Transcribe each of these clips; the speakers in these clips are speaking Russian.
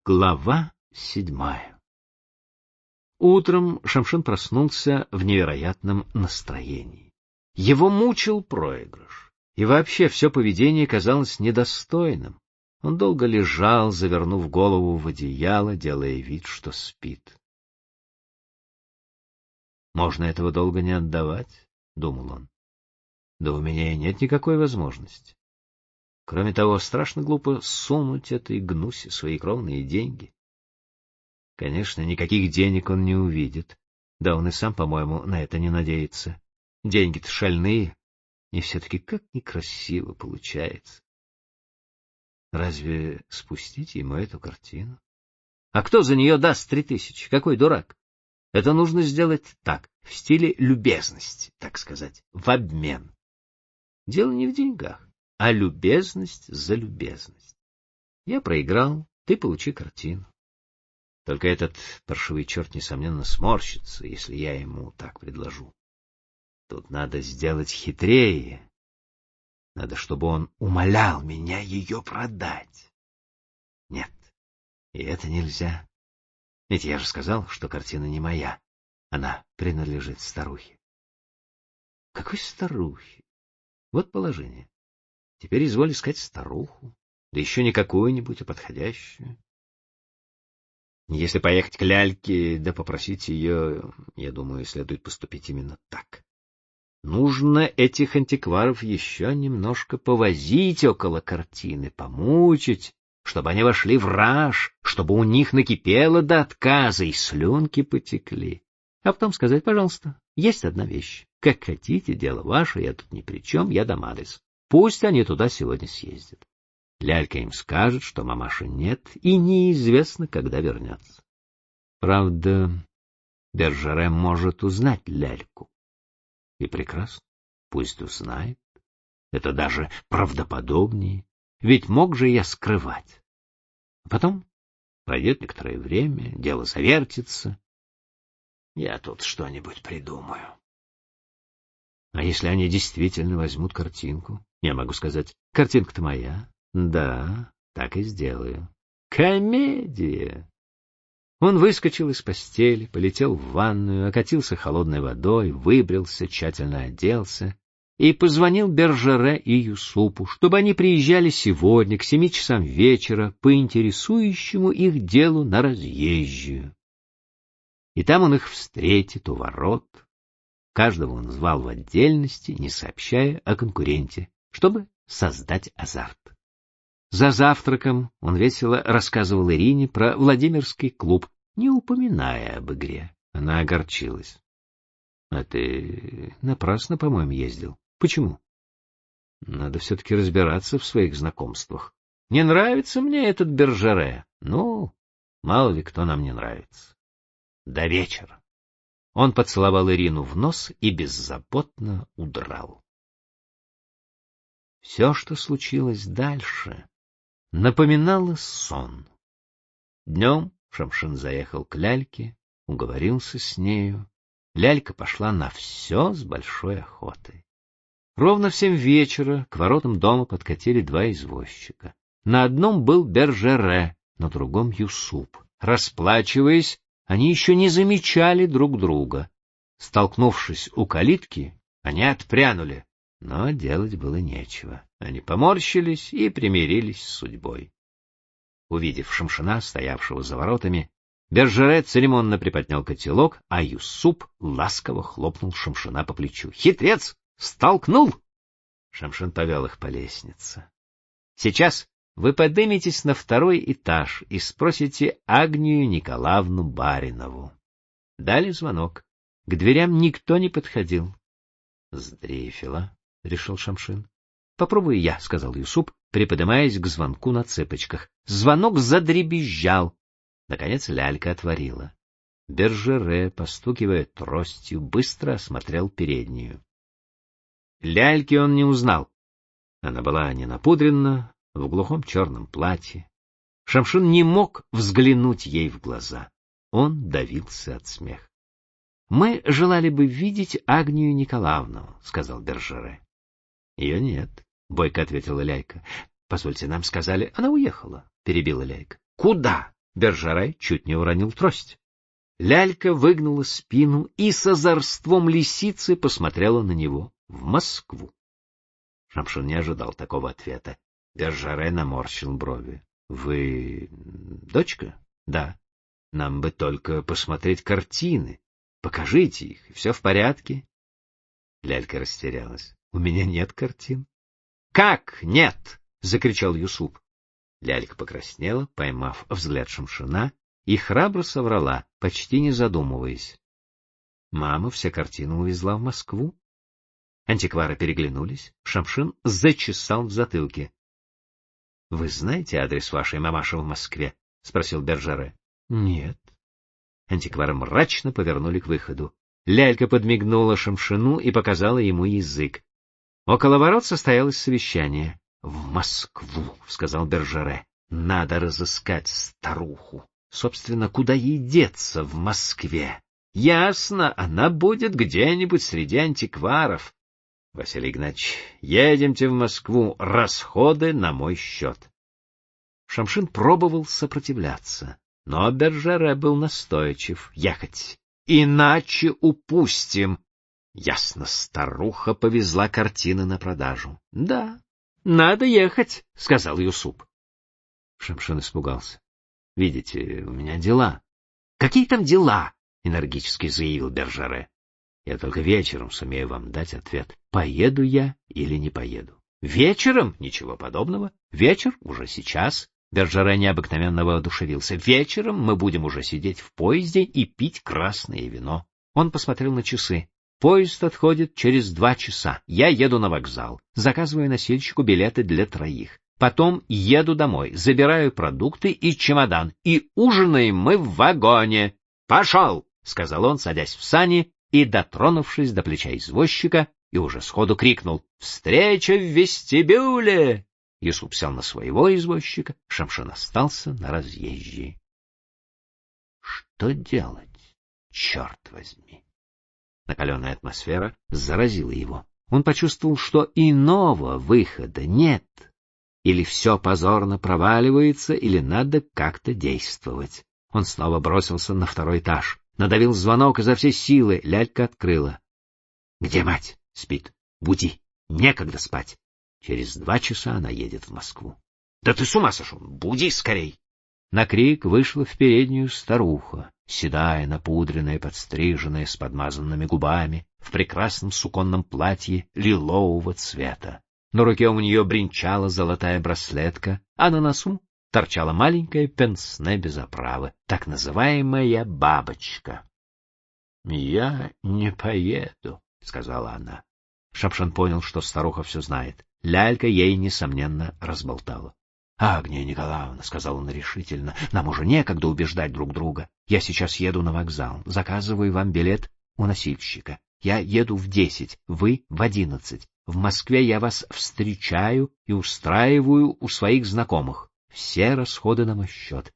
Глава 7. Утром Шамшин проснулся в невероятном настроении. Его мучил проигрыш, и вообще все поведение казалось недостойным. Он долго лежал, завернув голову в одеяло, делая вид, что спит. «Можно этого долго не отдавать», — думал он. «Да у меня и нет никакой возможности. Кроме того, страшно глупо сунуть этой гнусе свои кровные деньги. Конечно, никаких денег он не увидит. Да он и сам, по-моему, на это не надеется. Деньги-то шальные, и все-таки как некрасиво получается. Разве спустить ему эту картину? А кто за нее даст 3000? Какой дурак? Это нужно сделать так, в стиле любезности, так сказать, в обмен. Дело не в деньгах, а любезность за любезность. Я проиграл, ты получи картину. Только этот паршивый черт, несомненно, сморщится, если я ему так предложу. Тут надо сделать хитрее. Надо, чтобы он умолял меня ее продать. Нет, и это нельзя. Ведь я же сказал, что картина не моя. Она принадлежит старухе. Какой старухе? Вот положение. Теперь изволь искать старуху, да еще не какую-нибудь, а подходящую. Если поехать к Ляльке, да попросить ее, я думаю, следует поступить именно так. Нужно этих антикваров еще немножко повозить около картины, помучить, чтобы они вошли в раж, чтобы у них накипело до отказа и слюнки потекли. А потом сказать: пожалуйста, есть одна вещь. Как хотите, дело ваше, я тут ни при чем, я дам адрес. Пусть они туда сегодня съездят. Лялька им скажет, что мамаши нет, и неизвестно, когда вернется. Правда, Бержере может узнать Ляльку. И прекрасно, пусть узнает. Это даже правдоподобнее, ведь мог же я скрывать. А потом пройдет некоторое время, дело завертится. Я тут что-нибудь придумаю. А если они действительно возьмут картинку? Я могу сказать: картинка-то моя. Да, так и сделаю. Комедия! Он выскочил из постели, полетел в ванную, окатился холодной водой, выбрился, тщательно оделся и позвонил Бержере и Юсупу, чтобы они приезжали сегодня к 7 часам вечера по интересующему их делу на разъезжую. И там он их встретит у ворот. Каждого он звал в отдельности, не сообщая о конкуренте, чтобы создать азарт. За завтраком он весело рассказывал Ирине про Владимирский клуб, не упоминая об игре. Она огорчилась. — А ты напрасно, по-моему, ездил. Почему? — Надо все-таки разбираться в своих знакомствах. Не нравится мне этот Бержере. Ну, мало ли кто нам не нравится. До вечера. Он поцеловал Ирину в нос и беззаботно удрал. Все, что случилось дальше, напоминало сон. Днем Шамшин заехал к Ляльке, уговорился с нею. Лялька пошла на все с большой охотой. Ровно в 7 вечера к воротам дома подкатили 2 извозчика. На одном был Бержере, на другом Юсуп. Расплачиваясь, они еще не замечали друг друга. Столкнувшись у калитки, они отпрянули, но делать было нечего. Они поморщились и примирились с судьбой. Увидев Шамшина, стоявшего за воротами, Бержере церемонно приподнял котелок, а Юсуп ласково хлопнул Шамшина по плечу. «Хитрец! Столкнул!» Шамшин повел их по лестнице. «Сейчас вы подниметесь на 2-й этаж и спросите Агнию Николаевну Баринову». Дали звонок. К дверям никто не подходил. «Сдрейфила», — решил Шамшин. «Попробую я», — сказал Юсуп, приподнимаясь к звонку на цыпочках. Звонок задребезжал. Наконец Лялька отворила. Бержере, постукивая тростью, быстро осмотрел переднюю. Ляльки он не узнал. Она была не напудрена, в глухом черном платье. Шамшин не мог взглянуть ей в глаза. Он давился от смеха. — Мы желали бы видеть Агнию Николаевну, — сказал Бержере. — Ее нет, — бойко ответила Ляйка. — Позвольте, нам сказали, она уехала, — перебила Ляйка. — Куда? Бержаре чуть не уронил трость. Лялька выгнула спину и с озорством лисицы посмотрела на него. В Москву. Шамшин не ожидал такого ответа. Бержаре наморщил брови. — Вы дочка? — Да. — Нам бы только посмотреть картины. Покажите их, и все в порядке. Лялька растерялась. — У меня нет картин. — Как нет? — закричал Юсуп. Лялька покраснела, поймав взгляд Шамшина, и храбро соврала, почти не задумываясь. Мама все картины увезла в Москву. Антиквары переглянулись. Шамшин зачесал в затылке. — Вы знаете адрес вашей мамаши в Москве? — спросил Бержаре. — Нет. Антиквары мрачно повернули к выходу. Лялька подмигнула Шамшину и показала ему язык. Около ворот состоялось совещание. — В Москву, — сказал Бержаре. — Надо разыскать старуху. Собственно, куда ей деться в Москве? Ясно, она будет где-нибудь среди антикваров. Василий Игнатьевич, едемте в Москву, расходы на мой счет. Шамшин пробовал сопротивляться, но Бержаре был настойчив. Ехать, иначе упустим. Ясно, старуха повезла картины на продажу. — Да, надо ехать, — сказал Юсуп. Шамшин испугался. — Видите, у меня дела. — Какие там дела? — энергически заявил Бержаре. — Я только вечером сумею вам дать ответ, поеду я или не поеду. — Вечером? Ничего подобного. Вечер уже сейчас. Бержаре необыкновенно воодушевился. Вечером мы будем уже сидеть в поезде и пить красное вино. Он посмотрел на часы. Поезд отходит через 2 часа. Я еду на вокзал, заказываю носильщику билеты для 3. Потом еду домой, забираю продукты и чемодан, и ужинаем мы в вагоне. — Пошел! — сказал он, садясь в сани и дотронувшись до плеча извозчика, и уже сходу крикнул: — Встреча в вестибюле! Юсуп сел на своего извозчика, Шамшин остался на разъезде. Что делать, черт возьми? Накаленная атмосфера заразила его. Он почувствовал, что иного выхода нет. Или все позорно проваливается, или надо как-то действовать. Он снова бросился на 2-й этаж. Надавил звонок изо всей силы. Лялька открыла. — Где мать? — Спит. — Буди. Некогда спать. Через 2 часа она едет в Москву. — Да ты с ума сошел! Буди скорей! На крик вышла в переднюю старуха, седая, напудренная, подстриженная, с подмазанными губами, в прекрасном суконном платье лилового цвета. На руке у нее бренчала золотая браслетка, а на носу торчала маленькая пенсне без оправы, так называемая бабочка. — Я не поеду, — сказала она. Шамшин понял, что старуха все знает. Лялька ей, несомненно, разболтала. — Агния Николаевна, — сказала она решительно, — нам уже некогда убеждать друг друга. Я сейчас еду на вокзал, заказываю вам билет у носильщика. Я еду в 10, вы в 11. В Москве я вас встречаю и устраиваю у своих знакомых. Все расходы на мой счет.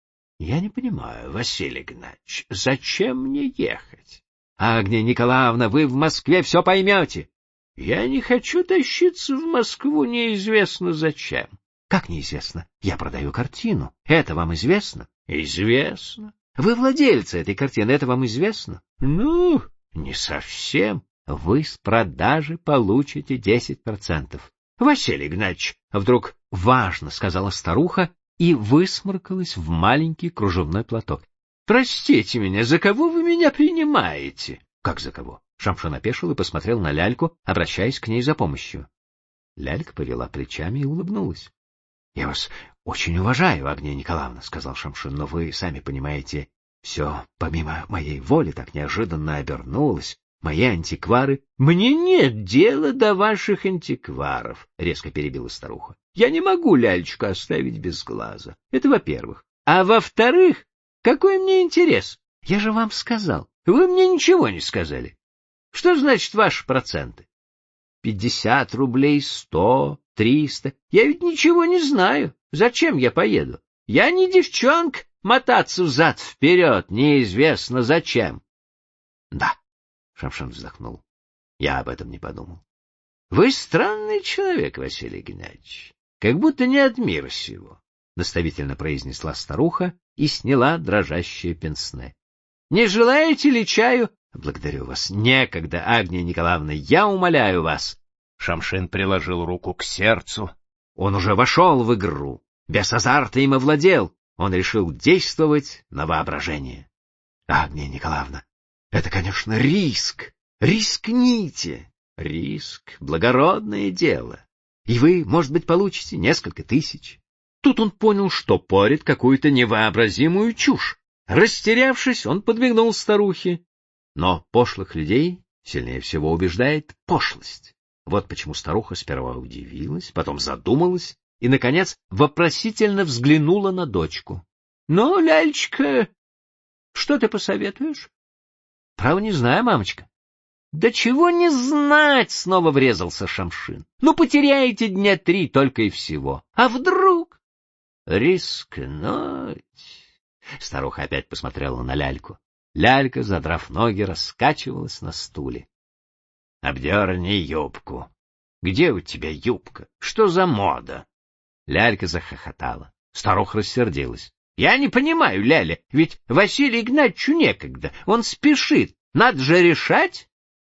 — Я не понимаю, Василий Игнатьевич, зачем мне ехать? — Агния Николаевна, вы в Москве все поймете. — Я не хочу тащиться в Москву неизвестно зачем. — Как неизвестно? Я продаю картину. Это вам известно? — Известно. — Вы владельцы этой картины, это вам известно? — Ну, не совсем. Вы с продажи получите 10%. — Василий Игнатьевич, вдруг важно, — сказала старуха и высморкалась в маленький кружевной платок. — Простите меня, за кого вы меня принимаете? — Как за кого? Шамшин опешил и посмотрел на Ляльку, обращаясь к ней за помощью. Лялька повела плечами и улыбнулась. — Я вас очень уважаю, Агния Николаевна, — сказал Шамшин, — но вы сами понимаете, все помимо моей воли так неожиданно обернулось. Мои антиквары... — Мне нет дела до ваших антикваров, — резко перебила старуха. — Я не могу Лялечку оставить без глаза. Это во-первых. А во-вторых, какой мне интерес? Я же вам сказал. Вы мне ничего не сказали. Что значит ваши проценты? 50 рублей, 100, 300. Я ведь ничего не знаю. Зачем я поеду? Я не девчонка, мотаться взад-вперед неизвестно зачем. Да. Шамшин вздохнул. Я об этом не подумал. Вы странный человек, Василий Геннадьевич. Как будто не от мира сего. наставительно произнесла старуха и сняла дрожащее пенсне. — Не желаете ли чаю? — Благодарю вас. Некогда, Агния Николаевна, я умоляю вас. Шамшин приложил руку к сердцу. Он уже вошел в игру. Без азарта им овладел. Он решил действовать на воображение. — Агния Николаевна, это, конечно, риск. Рискните. Риск — благородное дело. И вы, может быть, получите несколько тысяч. Тут он понял, что порит какую-то невообразимую чушь. Растерявшись, он подмигнул старухе. Но пошлых людей сильнее всего убеждает пошлость. Вот почему старуха сперва удивилась, потом задумалась и, наконец, вопросительно взглянула на дочку. — Ну, лялечка, что ты посоветуешь? — Право не знаю, мамочка. — Да чего не знать, — снова врезался Шамшин. — Ну, потеряете дня 3 только и всего. А вдруг? — Рискнуть. Старуха опять посмотрела на ляльку. Лялька, задрав ноги, раскачивалась на стуле. — Обдерни юбку. — Где у тебя юбка? Что за мода? Лялька захохотала. Старуха рассердилась. — Я не понимаю, Ляля, ведь Василию Игнатьевичу некогда. Он спешит. Надо же решать.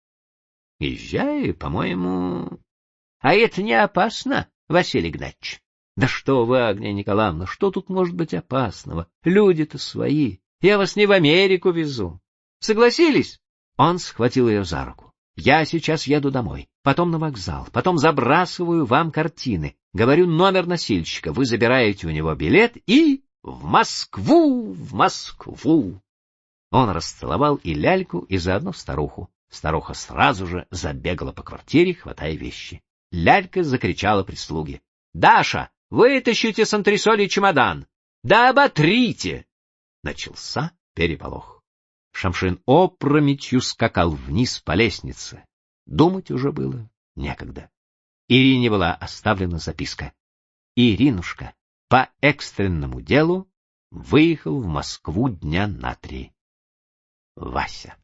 — Езжай, по-моему... — А это не опасно, Василий Игнатьевич? — Да что вы, Агния Николаевна, что тут может быть опасного? Люди-то свои. Я вас не в Америку везу. Согласились? Он схватил ее за руку. Я сейчас еду домой, потом на вокзал, потом забрасываю вам картины. Говорю номер носильщика, вы забираете у него билет и... В Москву, в Москву! Он расцеловал и ляльку, и заодно старуху. Старуха сразу же забегала по квартире, хватая вещи. Лялька закричала прислуге. — Даша, вытащите с антресолей чемодан! Да оботрите! Начался переполох. Шамшин опрометью скакал вниз по лестнице. Думать уже было некогда. Ирине была оставлена записка. Иринушка по экстренному делу выехал в Москву дня на 3. Вася.